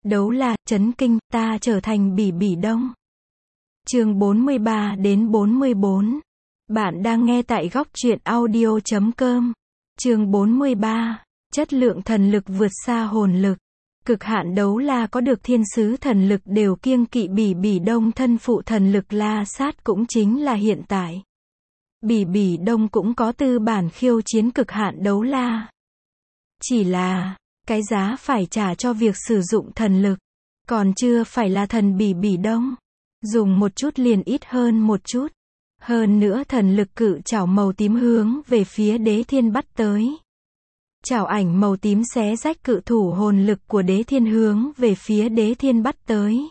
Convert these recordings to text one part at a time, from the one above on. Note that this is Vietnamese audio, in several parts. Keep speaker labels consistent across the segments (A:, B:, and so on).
A: Đấu La, chấn kinh, ta trở thành Bỉ Bỉ Đông. Chương 43 đến 44. Bạn đang nghe tại góc truyện audio.com. Chương 43. Chất lượng thần lực vượt xa hồn lực. Cực hạn Đấu La có được thiên sứ thần lực đều kiêng kỵ Bỉ Bỉ Đông thân phụ thần lực La Sát cũng chính là hiện tại. Bỉ Bỉ Đông cũng có tư bản khiêu chiến cực hạn Đấu La. Chỉ là, cái giá phải trả cho việc sử dụng thần lực, còn chưa phải là thần Bỉ Bỉ Đông. Dùng một chút liền ít hơn một chút. Hơn nữa thần lực cự chảo màu tím hướng về phía Đế Thiên bắt tới. Chảo ảnh màu tím xé rách cự thủ hồn lực của Đế Thiên hướng về phía Đế Thiên bắt tới.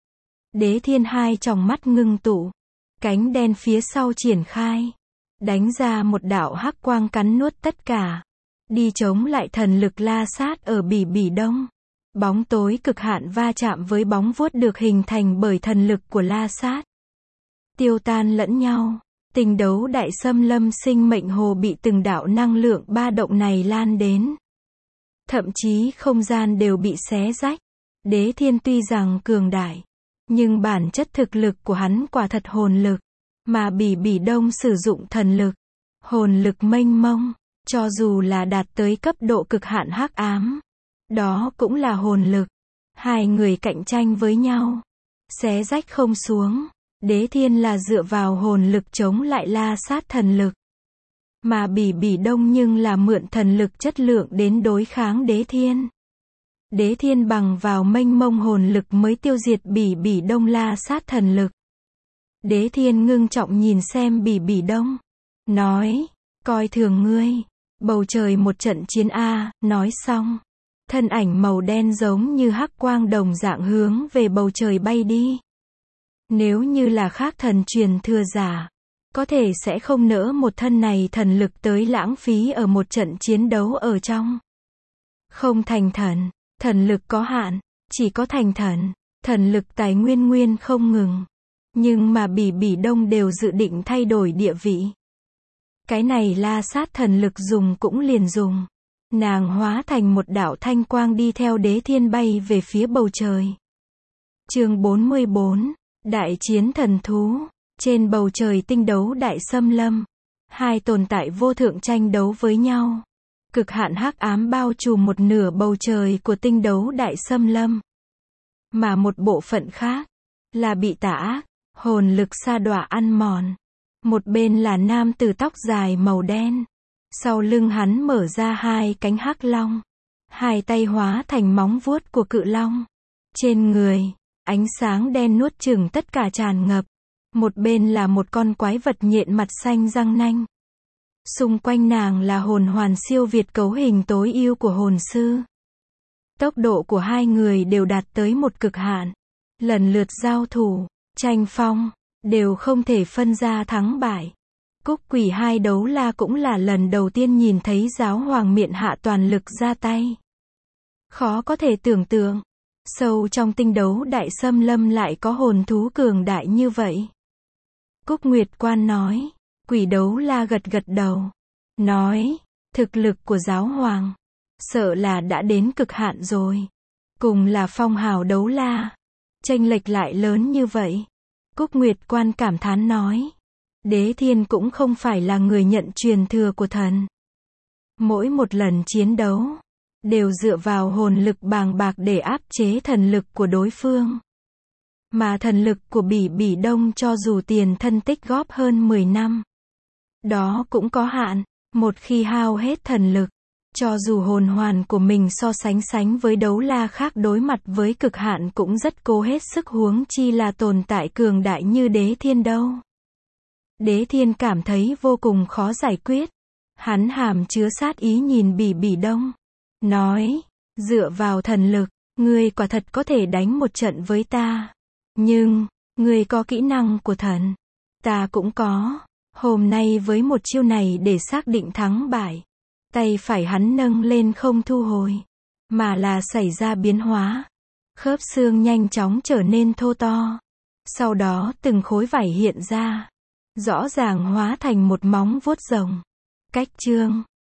A: Đế Thiên hai tròng mắt ngưng tụ, cánh đen phía sau triển khai, đánh ra một đạo hắc quang cắn nuốt tất cả, đi chống lại thần lực La Sát ở Bỉ Bỉ Đông. Bóng tối cực hạn va chạm với bóng vuốt được hình thành bởi thần lực của La Sát. Tiêu tan lẫn nhau, tình đấu đại xâm lâm sinh mệnh hồ bị từng đạo năng lượng ba động này lan đến. Thậm chí không gian đều bị xé rách. Đế Thiên tuy rằng cường đại, nhưng bản chất thực lực của hắn quả thật hồn lực, mà Bỉ Bỉ Đông sử dụng thần lực, hồn lực mênh mông, cho dù là đạt tới cấp độ cực hạn hắc ám, đó cũng là hồn lực. Hai người cạnh tranh với nhau, xé rách không xuống. Đế Thiên là dựa vào hồn lực chống lại La Sát thần lực, mà Bỉ Bỉ Đông nhưng là mượn thần lực chất lượng đến đối kháng Đế Thiên. Đế Thiên bằng vào mênh mông hồn lực mới tiêu diệt Bỉ Bỉ Đông La Sát thần lực. Đế Thiên ngưng trọng nhìn xem Bỉ Bỉ Đông, nói, coi thường ngươi, bầu trời một trận chiến a. Nói xong, thân ảnh màu đen giống như hắc quang đồng dạng hướng về bầu trời bay đi. Nếu như là khác thần truyền thừa giả, có thể sẽ không nỡ một thân này thần lực tới lãng phí ở một trận chiến đấu ở trong. Không thành thần, thần lực có hạn, chỉ có thành thần, thần lực tài nguyên không ngừng. Nhưng mà Bỉ Bỉ Đông đều dự định thay đổi địa vị. Cái này La Sát thần lực dùng cũng liền dùng. Nàng hóa thành một đạo thanh quang đi theo Đế Thiên bay về phía bầu trời. Chương 44. Đại chiến thần thú. Trên bầu trời tinh đấu đại xâm lâm, hai tồn tại vô thượng tranh đấu với nhau. Cực hạn hắc ám bao trùm một nửa bầu trời của tinh đấu đại xâm lâm. Mà một bộ phận khác là bị tà ác, hồn lực sa đọa ăn mòn. Một bên là nam tử tóc dài màu đen. Sau lưng hắn mở ra hai cánh hắc long. Hai tay hóa thành móng vuốt của cự long. Trên người, ánh sáng đen nuốt chửng tất cả tràn ngập. Một bên là một con quái vật nhện mặt xanh răng nanh. Xung quanh nàng là hồn hoàn siêu việt cấu hình tối ưu của hồn sư. Tốc độ của hai người đều đạt tới một cực hạn. Lần lượt giao thủ, tranh phong, đều không thể phân ra thắng bại. Cúc Quỷ hai Đấu La cũng là lần đầu tiên nhìn thấy giáo hoàng miện hạ toàn lực ra tay. Khó có thể tưởng tượng, sâu trong tinh đấu đại xâm lâm lại có hồn thú cường đại như vậy. Cúc Nguyệt Quan nói, Quỷ Đấu La gật gật đầu, nói, thực lực của giáo hoàng, sợ là đã đến cực hạn rồi. Cùng là phong hào Đấu La, chênh lệch lại lớn như vậy. Cúc Nguyệt Quan cảm thán nói, Đế Thiên cũng không phải là người nhận truyền thừa của thần. Mỗi một lần chiến đấu, đều dựa vào hồn lực bàng bạc để áp chế thần lực của đối phương. Mà thần lực của Bỉ Bỉ Đông cho dù tiền thân tích góp hơn 10 năm, đó cũng có hạn. Một khi hao hết thần lực, cho dù hồn hoàn của mình so sánh với Đấu La khác đối mặt với cực hạn cũng rất cố hết sức, huống chi là tồn tại cường đại như Đế Thiên đâu. Đế Thiên cảm thấy vô cùng khó giải quyết. Hắn hàm chứa sát ý nhìn Bỉ Bỉ Đông, nói, dựa vào thần lực, ngươi quả thật có thể đánh một trận với ta. Nhưng, ngươi có kỹ năng của thần, ta cũng có. Hôm nay với một chiêu này để xác định thắng bại, tay phải hắn nâng lên không thu hồi, mà là xảy ra biến hóa. Khớp xương nhanh chóng trở nên thô to. Sau đó từng khối vảy hiện ra, rõ ràng hóa thành một móng vuốt rồng. Cách chương